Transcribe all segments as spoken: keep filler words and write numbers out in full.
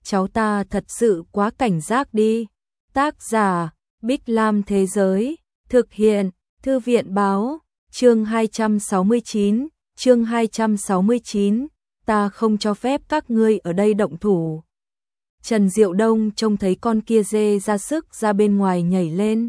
cháu ta thật sự quá cảnh giác đi. Tác giả, Bích Lam Thế Giới, thực hiện, Thư viện Báo, chương hai trăm sáu mươi chín, chương hai trăm sáu mươi chín, ta không cho phép các ngươi ở đây động thủ. Trần Diệu Đông trông thấy con kia dê ra sức ra bên ngoài nhảy lên.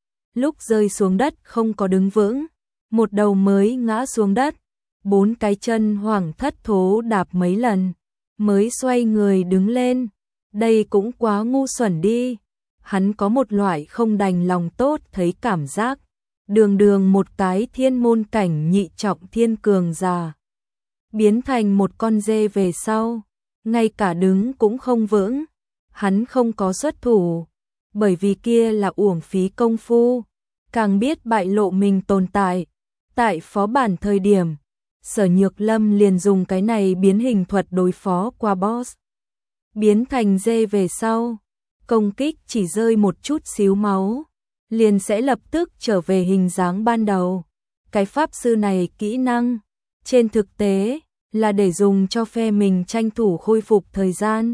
Lúc rơi xuống đất không có đứng vững, một đầu mới ngã xuống đất, bốn cái chân hoảng thất thố đạp mấy lần, mới xoay người đứng lên. Đây cũng quá ngu xuẩn đi. Hắn có một loại không đành lòng tốt thấy cảm giác. Đường đường một cái thiên môn cảnh nhị trọng thiên cường già, biến thành một con dê về sau, ngay cả đứng cũng không vững. Hắn không có xuất thủ, bởi vì kia là uổng phí công phu, càng biết bại lộ mình tồn tại. Tại phó bản thời điểm, Sở Nhược Lâm liền dùng cái này biến hình thuật đối phó qua boss. Biến thành dê về sau, công kích chỉ rơi một chút xíu máu, liền sẽ lập tức trở về hình dáng ban đầu. Cái pháp sư này kỹ năng, trên thực tế, là để dùng cho phe mình tranh thủ khôi phục thời gian.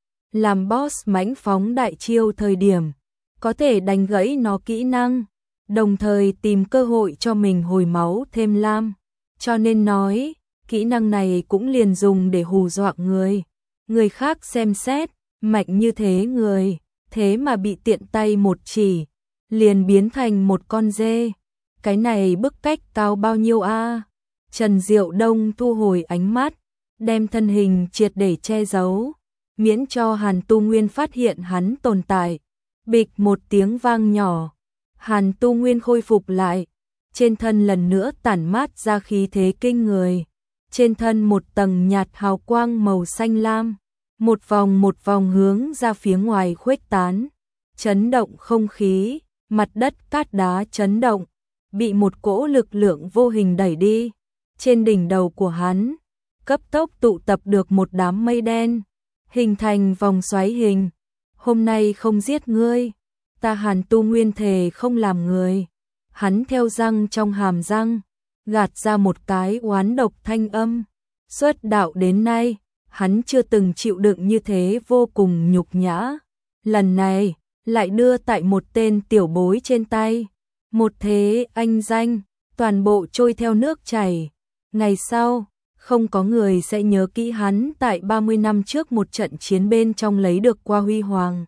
Làm boss mãnh phóng đại chiêu thời điểm, có thể đánh gãy nó kỹ năng, đồng thời tìm cơ hội cho mình hồi máu thêm lam. Cho nên nói, kỹ năng này cũng liền dùng để hù dọa người. Người khác xem xét, mạnh như thế người, thế mà bị tiện tay một chỉ, liền biến thành một con dê. Cái này bức cách cao bao nhiêu a? Trần Diệu Đông thu hồi ánh mắt, đem thân hình triệt để che giấu, miễn cho Hàn Tu Nguyên phát hiện hắn tồn tại. Bịch một tiếng vang nhỏ, Hàn Tu Nguyên khôi phục lại, trên thân lần nữa tản mát ra khí thế kinh người. Trên thân một tầng nhạt hào quang màu xanh lam, một vòng một vòng hướng ra phía ngoài khuếch tán, chấn động không khí, mặt đất cát đá chấn động, bị một cỗ lực lượng vô hình đẩy đi. Trên đỉnh đầu của hắn, cấp tốc tụ tập được một đám mây đen, hình thành vòng xoáy hình. Hôm nay không giết ngươi, ta Hàn Tu Nguyên thề không làm người. Hắn theo răng trong hàm răng, gạt ra một cái oán độc thanh âm. Xuất đạo đến nay, hắn chưa từng chịu đựng như thế vô cùng nhục nhã. Lần này, lại đưa tại một tên tiểu bối trên tay. Một thế anh danh, toàn bộ trôi theo nước chảy. Ngày sau, không có người sẽ nhớ kỹ hắn tại ba mươi năm trước một trận chiến bên trong lấy được qua huy hoàng.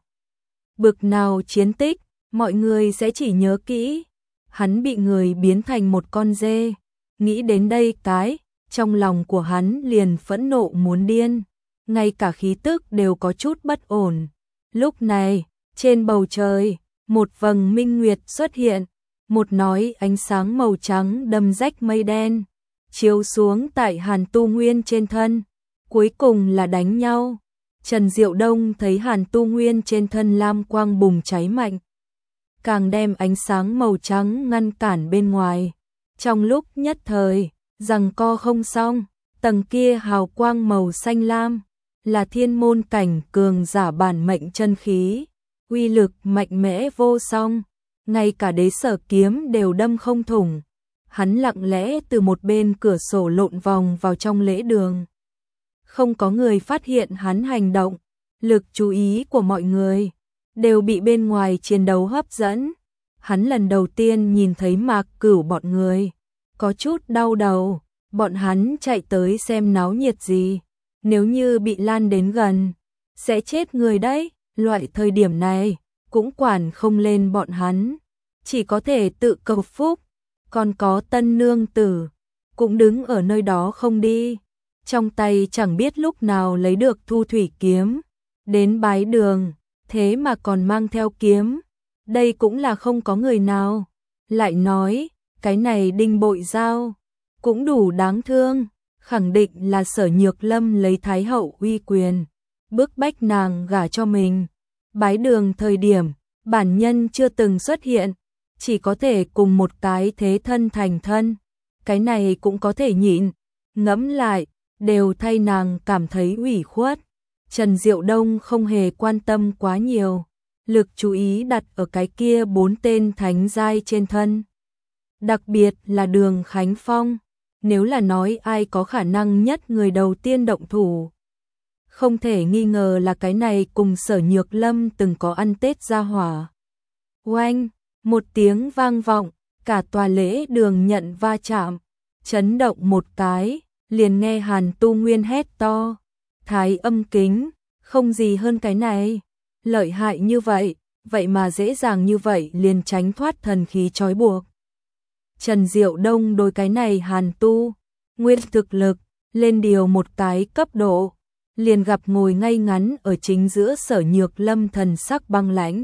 Bực nào chiến tích, mọi người sẽ chỉ nhớ kỹ. Hắn bị người biến thành một con dê. Nghĩ đến đây cái, trong lòng của hắn liền phẫn nộ muốn điên. Ngay cả khí tức đều có chút bất ổn. Lúc này, trên bầu trời, một vầng minh nguyệt xuất hiện. Một nói ánh sáng màu trắng đâm rách mây đen, chiếu xuống tại Hàn Tu Nguyên trên thân. Cuối cùng là đánh nhau. Trần Diệu Đông thấy Hàn Tu Nguyên trên thân lam quang bùng cháy mạnh, càng đem ánh sáng màu trắng ngăn cản bên ngoài. Trong lúc nhất thời, giằng co không xong, tầng kia hào quang màu xanh lam, là thiên môn cảnh cường giả bản mệnh chân khí, uy lực mạnh mẽ vô song, ngay cả đế sở kiếm đều đâm không thủng. Hắn lặng lẽ từ một bên cửa sổ lộn vòng vào trong lễ đường. Không có người phát hiện hắn hành động, lực chú ý của mọi người đều bị bên ngoài chiến đấu hấp dẫn. Hắn lần đầu tiên nhìn thấy Mạc Cửu bọn người, có chút đau đầu. Bọn hắn chạy tới xem náo nhiệt gì, nếu như bị lan đến gần, sẽ chết người đấy. Loại thời điểm này, cũng quản không lên bọn hắn, chỉ có thể tự cầu phúc. Còn có tân nương tử, cũng đứng ở nơi đó không đi, trong tay chẳng biết lúc nào lấy được thu thủy kiếm, đến bái đường, thế mà còn mang theo kiếm. Đây cũng là không có người nào. Lại nói, cái này Đinh Bội Giao, cũng đủ đáng thương, khẳng định là Sở Nhược Lâm lấy Thái Hậu uy quyền, bức bách nàng gả cho mình. Bái đường thời điểm, bản nhân chưa từng xuất hiện, chỉ có thể cùng một cái thế thân thành thân. Cái này cũng có thể nhịn, ngẫm lại, đều thay nàng cảm thấy ủy khuất. Trần Diệu Đông không hề quan tâm quá nhiều, lực chú ý đặt ở cái kia bốn tên thánh giai trên thân. Đặc biệt là Đường Khánh Phong, nếu là nói ai có khả năng nhất người đầu tiên động thủ, Không thể nghi ngờ là cái này cùng Sở Nhược Lâm từng có ăn Tết ra hỏa. Oanh, một tiếng vang vọng, cả tòa lễ đường nhận va chạm, chấn động một cái, liền nghe Hàn Tu Nguyên hét to. Thái âm kính, không gì hơn cái này. Lợi hại như vậy, vậy mà dễ dàng như vậy liền tránh thoát thần khí trói buộc. Trần Diệu Đông đối cái này Hàn Tu Nguyên thực lực lên điều một cái cấp độ, liền gặp ngồi ngay ngắn ở chính giữa Sở Nhược Lâm thần sắc băng lãnh.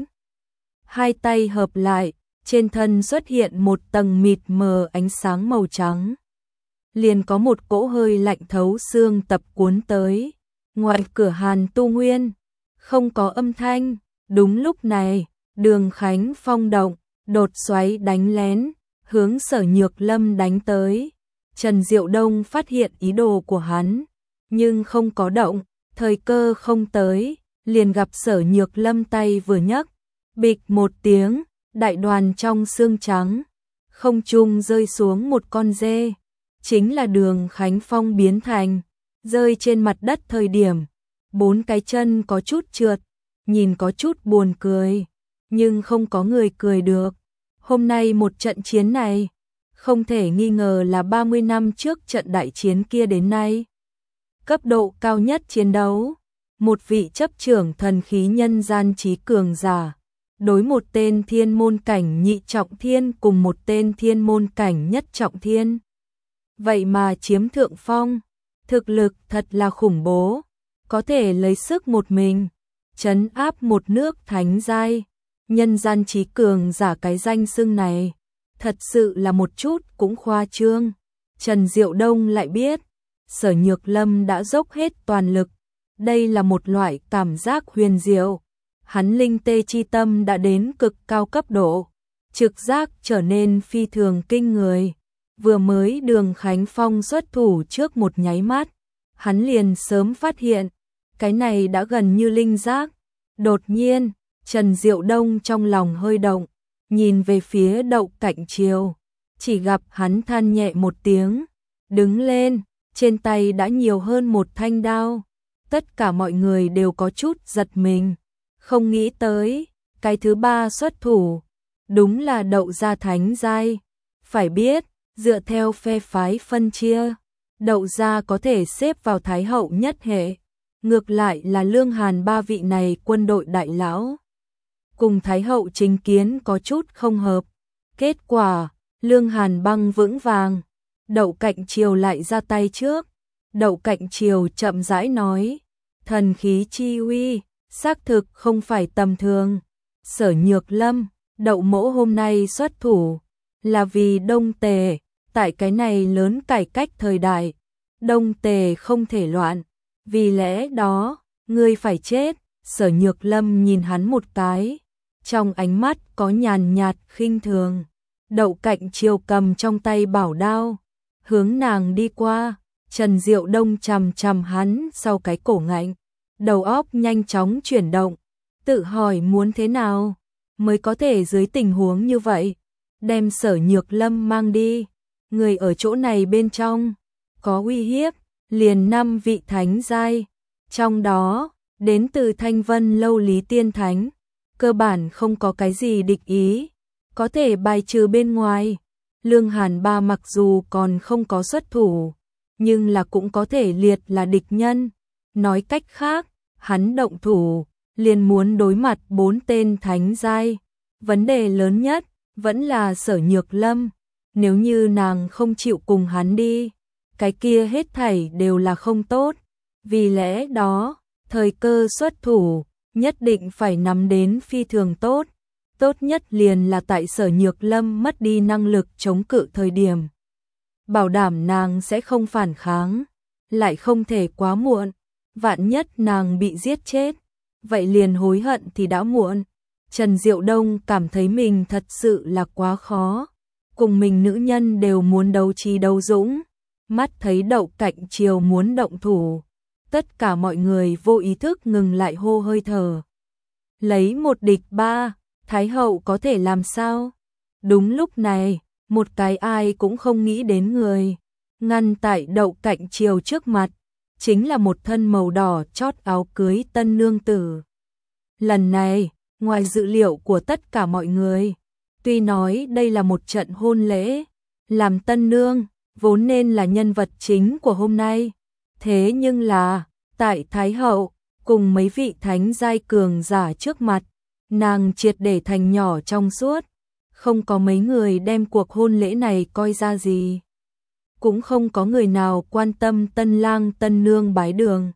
Hai tay hợp lại, trên thân xuất hiện một tầng mịt mờ ánh sáng màu trắng. Liền có một cỗ hơi lạnh thấu xương tập cuốn tới. Ngoài cửa Hàn Tu Nguyên, không có âm thanh. Đúng lúc này, Đường Khánh Phong động, đột xoáy đánh lén, hướng Sở Nhược Lâm đánh tới. Trần Diệu Đông phát hiện ý đồ của hắn, nhưng không có động, thời cơ không tới, liền gặp Sở Nhược Lâm tay vừa nhấc, bịch một tiếng, đại đoàn trong xương trắng, không trung rơi xuống một con dê, chính là Đường Khánh Phong biến thành, rơi trên mặt đất thời điểm, bốn cái chân có chút trượt, nhìn có chút buồn cười, nhưng không có người cười được. Hôm nay một trận chiến này, không thể nghi ngờ là ba mươi năm trước trận đại chiến kia đến nay. Cấp độ cao nhất chiến đấu, một vị chấp trưởng thần khí nhân gian trí cường giả, đối một tên thiên môn cảnh nhị trọng thiên cùng một tên thiên môn cảnh nhất trọng thiên. Vậy mà chiếm thượng phong, thực lực thật là khủng bố, có thể lấy sức một mình, trấn áp một nước thánh giai. Nhân gian trí cường giả cái danh xưng này, thật sự là một chút cũng khoa trương. Trần Diệu Đông lại biết, Sở Nhược Lâm đã dốc hết toàn lực, đây là một loại cảm giác huyền diệu. Hắn linh tê chi tâm đã đến cực cao cấp độ, trực giác trở nên phi thường kinh người. Vừa mới Đường Khánh Phong xuất thủ trước một nháy mắt, hắn liền sớm phát hiện, cái này đã gần như linh giác. Đột nhiên, Trần Diệu Đông trong lòng hơi động, nhìn về phía Đậu Cạnh Triều, chỉ gặp hắn than nhẹ một tiếng, đứng lên, trên tay đã nhiều hơn một thanh đao. Tất cả mọi người đều có chút giật mình, không nghĩ tới, cái thứ ba xuất thủ, đúng là Đậu gia thánh giai. Phải biết, dựa theo phe phái phân chia, Đậu gia có thể xếp vào Thái hậu nhất hệ, ngược lại là Lương Hàn ba vị này quân đội đại lão cùng Thái hậu chính kiến có chút không hợp. Kết quả, Lương Hàn băng vững vàng, Đậu Cạnh Triều lại ra tay trước. Đậu Cạnh Triều chậm rãi nói, thần khí chi uy, xác thực không phải tầm thường. Sở Nhược Lâm, Đậu mỗ hôm nay xuất thủ, là vì Đông Tề, tại cái này lớn cải cách thời đại, Đông Tề không thể loạn, vì lẽ đó, ngươi phải chết. Sở Nhược Lâm nhìn hắn một cái, trong ánh mắt có nhàn nhạt khinh thường. Đậu Cạnh Triều cầm trong tay bảo đao, hướng nàng đi qua. Trần Diệu Đông chằm chằm hắn sau cái cổ ngạnh, đầu óc nhanh chóng chuyển động, tự hỏi muốn thế nào mới có thể dưới tình huống như vậy đem Sở Nhược Lâm mang đi. Người ở chỗ này bên trong có uy hiếp, liền năm vị thánh giai, trong đó đến từ Thanh Vân Lâu Lý Tiên Thánh, cơ bản không có cái gì địch ý, có thể bài trừ bên ngoài. Lương Hàn ba mặc dù còn không có xuất thủ, nhưng là cũng có thể liệt là địch nhân. Nói cách khác, hắn động thủ, liền muốn đối mặt bốn tên thánh giai. Vấn đề lớn nhất vẫn là Sở Nhược Lâm, nếu như nàng không chịu cùng hắn đi, cái kia hết thảy đều là không tốt. Vì lẽ đó, thời cơ xuất thủ nhất định phải nắm đến phi thường tốt. Tốt nhất liền là tại Sở Nhược Lâm mất đi năng lực chống cự thời điểm, bảo đảm nàng sẽ không phản kháng, lại không thể quá muộn. Vạn nhất nàng bị giết chết, vậy liền hối hận thì đã muộn. Trần Diệu Đông cảm thấy mình thật sự là quá khó, cùng mình nữ nhân đều muốn đấu trí đấu dũng. Mắt thấy Đậu Cạnh Triều muốn động thủ, tất cả mọi người vô ý thức ngừng lại hô hơi thở. Lấy một địch ba, Thái hậu có thể làm sao? Đúng lúc này, một cái ai cũng không nghĩ đến người ngăn tại Đậu Cạnh Triều trước mặt, chính là một thân màu đỏ chót áo cưới tân nương tử. Lần này, ngoài dự liệu của tất cả mọi người, tuy nói đây là một trận hôn lễ, làm tân nương, vốn nên là nhân vật chính của hôm nay. Thế nhưng là, tại Thái Hậu, cùng mấy vị thánh giai cường giả trước mặt, nàng triệt để thành nhỏ trong suốt, không có mấy người đem cuộc hôn lễ này coi ra gì. Cũng không có người nào quan tâm tân lang tân nương bái đường.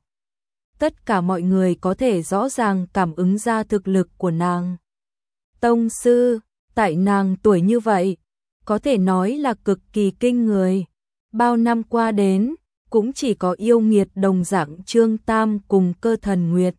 Tất cả mọi người có thể rõ ràng cảm ứng ra thực lực của nàng. Tông sư, tại nàng tuổi như vậy, có thể nói là cực kỳ kinh người. Bao năm qua đến, cũng chỉ có yêu nghiệt đồng dạng Trương Tam cùng Cơ Thần Nguyệt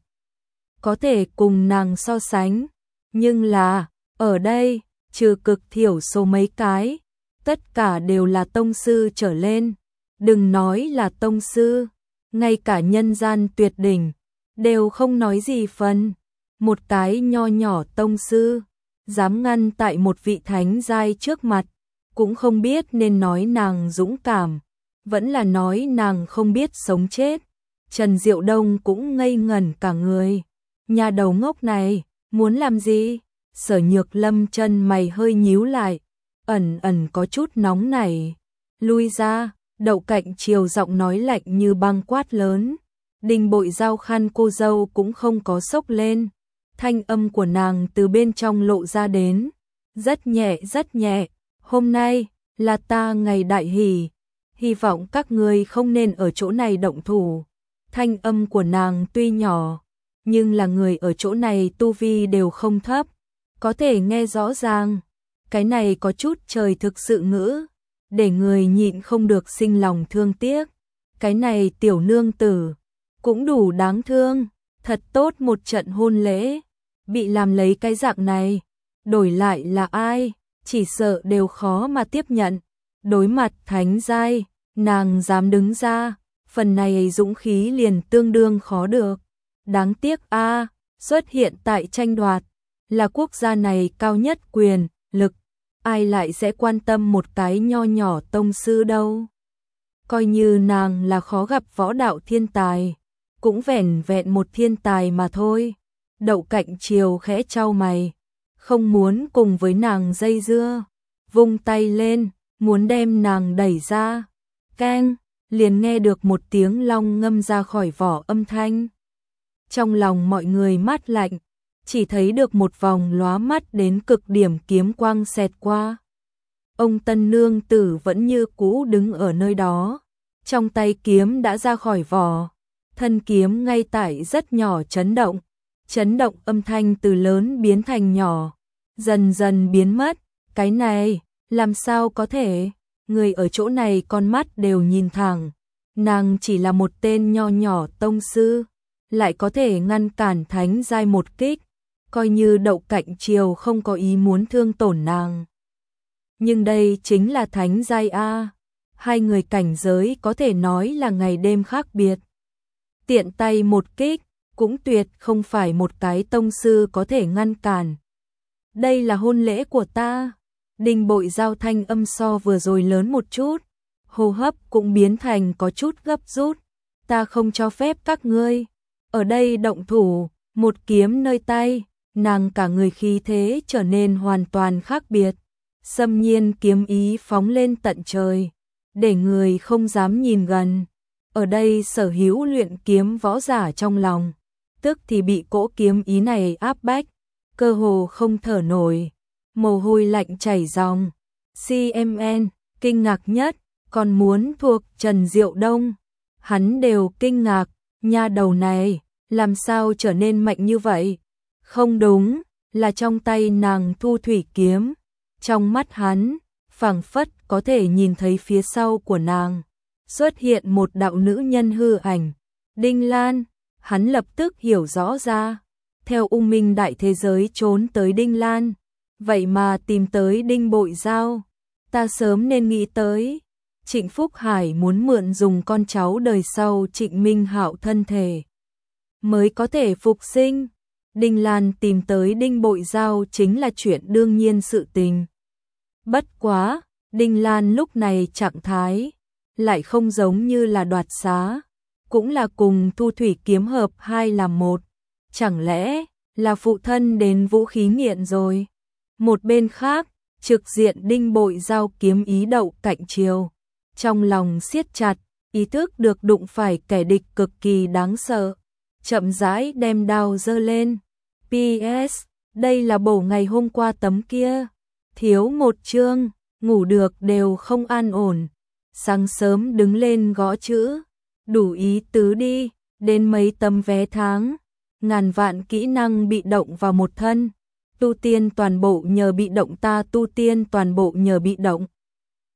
có thể cùng nàng so sánh. Nhưng là, ở đây, trừ cực thiểu số mấy cái, tất cả đều là tông sư trở lên. Đừng nói là tông sư, ngay cả nhân gian tuyệt đỉnh, đều không nói gì phần. Một cái nho nhỏ tông sư, dám ngăn tại một vị thánh giai trước mặt, cũng không biết nên nói nàng dũng cảm, vẫn là nói nàng không biết sống chết. Trần Diệu Đông cũng ngây ngẩn cả người. Nhà đầu ngốc này, muốn làm gì? Sở Nhược Lâm chân mày hơi nhíu lại, ẩn ẩn có chút nóng nảy. Lui ra, Đậu Cạnh Triều giọng nói lạnh như băng quát lớn. Đinh Bội Giao khăn cô dâu cũng không có sốc lên. Thanh âm của nàng từ bên trong lộ ra đến. Rất nhẹ rất nhẹ. Hôm nay, là ta ngày đại hỷ. Hy vọng các ngươi không nên ở chỗ này động thủ. Thanh âm của nàng tuy nhỏ, nhưng là người ở chỗ này tu vi đều không thấp. Có thể nghe rõ ràng. Cái này có chút trời thực sự ngữ, để người nhịn không được sinh lòng thương tiếc. Cái này tiểu nương tử, cũng đủ đáng thương. Thật tốt một trận hôn lễ, bị làm lấy cái dạng này. Đổi lại là ai, chỉ sợ đều khó mà tiếp nhận. Đối mặt thánh giai, nàng dám đứng ra, phần này dũng khí liền tương đương khó được. Đáng tiếc a, xuất hiện tại tranh đoạt, là quốc gia này cao nhất quyền, lực, ai lại sẽ quan tâm một cái nho nhỏ tông sư đâu. Coi như nàng là khó gặp võ đạo thiên tài, cũng vẻn vẹn một thiên tài mà thôi. Đậu Cạnh Triều khẽ chau mày, không muốn cùng với nàng dây dưa, vung tay lên, muốn đem nàng đẩy ra. Keng, liền nghe được một tiếng long ngâm ra khỏi vỏ âm thanh. Trong lòng mọi người mát lạnh, chỉ thấy được một vòng lóa mắt đến cực điểm kiếm quang xẹt qua. Ông tân nương tử vẫn như cũ đứng ở nơi đó, trong tay kiếm đã ra khỏi vỏ, thân kiếm ngay tại rất nhỏ chấn động, chấn động âm thanh từ lớn biến thành nhỏ, dần dần biến mất. Cái này, làm sao có thể? Người ở chỗ này con mắt đều nhìn thẳng, nàng chỉ là một tên nho nhỏ tông sư, lại có thể ngăn cản thánh giai một kích. Coi như Đậu Cạnh Triều không có ý muốn thương tổn nàng. Nhưng đây chính là thánh giai a, hai người cảnh giới có thể nói là ngày đêm khác biệt. Tiện tay một kích, cũng tuyệt không phải một cái tông sư có thể ngăn cản. Đây là hôn lễ của ta. Đinh Bội Giao thanh âm so vừa rồi lớn một chút, hô hấp cũng biến thành có chút gấp rút. Ta không cho phép các ngươi ở đây động thủ. Một kiếm nơi tay, nàng cả người khí thế trở nên hoàn toàn khác biệt. Xâm nhiên kiếm ý phóng lên tận trời, để người không dám nhìn gần. Ở đây sở hữu luyện kiếm võ giả trong lòng, tức thì bị cỗ kiếm ý này áp bách, cơ hồ không thở nổi, mồ hôi lạnh chảy ròng. xê em en kinh ngạc nhất, còn muốn thuộc Trần Diệu Đông, hắn đều kinh ngạc, nha đầu này làm sao trở nên mạnh như vậy? Không đúng, là trong tay nàng thu thủy kiếm, trong mắt hắn, phảng phất có thể nhìn thấy phía sau của nàng xuất hiện một đạo nữ nhân hư ảnh. Đinh Lan, hắn lập tức hiểu rõ ra, theo U Minh đại thế giới trốn tới Đinh Lan, vậy mà tìm tới Đinh Bội Giao. Ta sớm nên nghĩ tới, Trịnh Phúc Hải muốn mượn dùng con cháu đời sau Trịnh Minh Hạo thân thể mới có thể phục sinh. Đinh Lan tìm tới Đinh Bội Giao chính là chuyện đương nhiên sự tình. Bất quá, Đinh Lan lúc này trạng thái lại không giống như là đoạt xá, cũng là cùng Thu Thủy kiếm hợp hai làm một. Chẳng lẽ là phụ thân đến vũ khí nghiện rồi? Một bên khác, trực diện Đinh Bội Giao kiếm ý đậu cạnh chiều. Trong lòng siết chặt, ý thức được đụng phải kẻ địch cực kỳ đáng sợ. Chậm rãi đem đao giơ lên. pê ét. Đây là bổ ngày hôm qua tấm kia. Thiếu một chương, ngủ được đều không an ổn. Sáng sớm đứng lên gõ chữ. Đủ ý tứ đi, đến mấy tấm vé tháng. Ngàn vạn kỹ năng bị động vào một thân. Tu tiên toàn bộ nhờ bị động ta tu tiên toàn bộ nhờ bị động.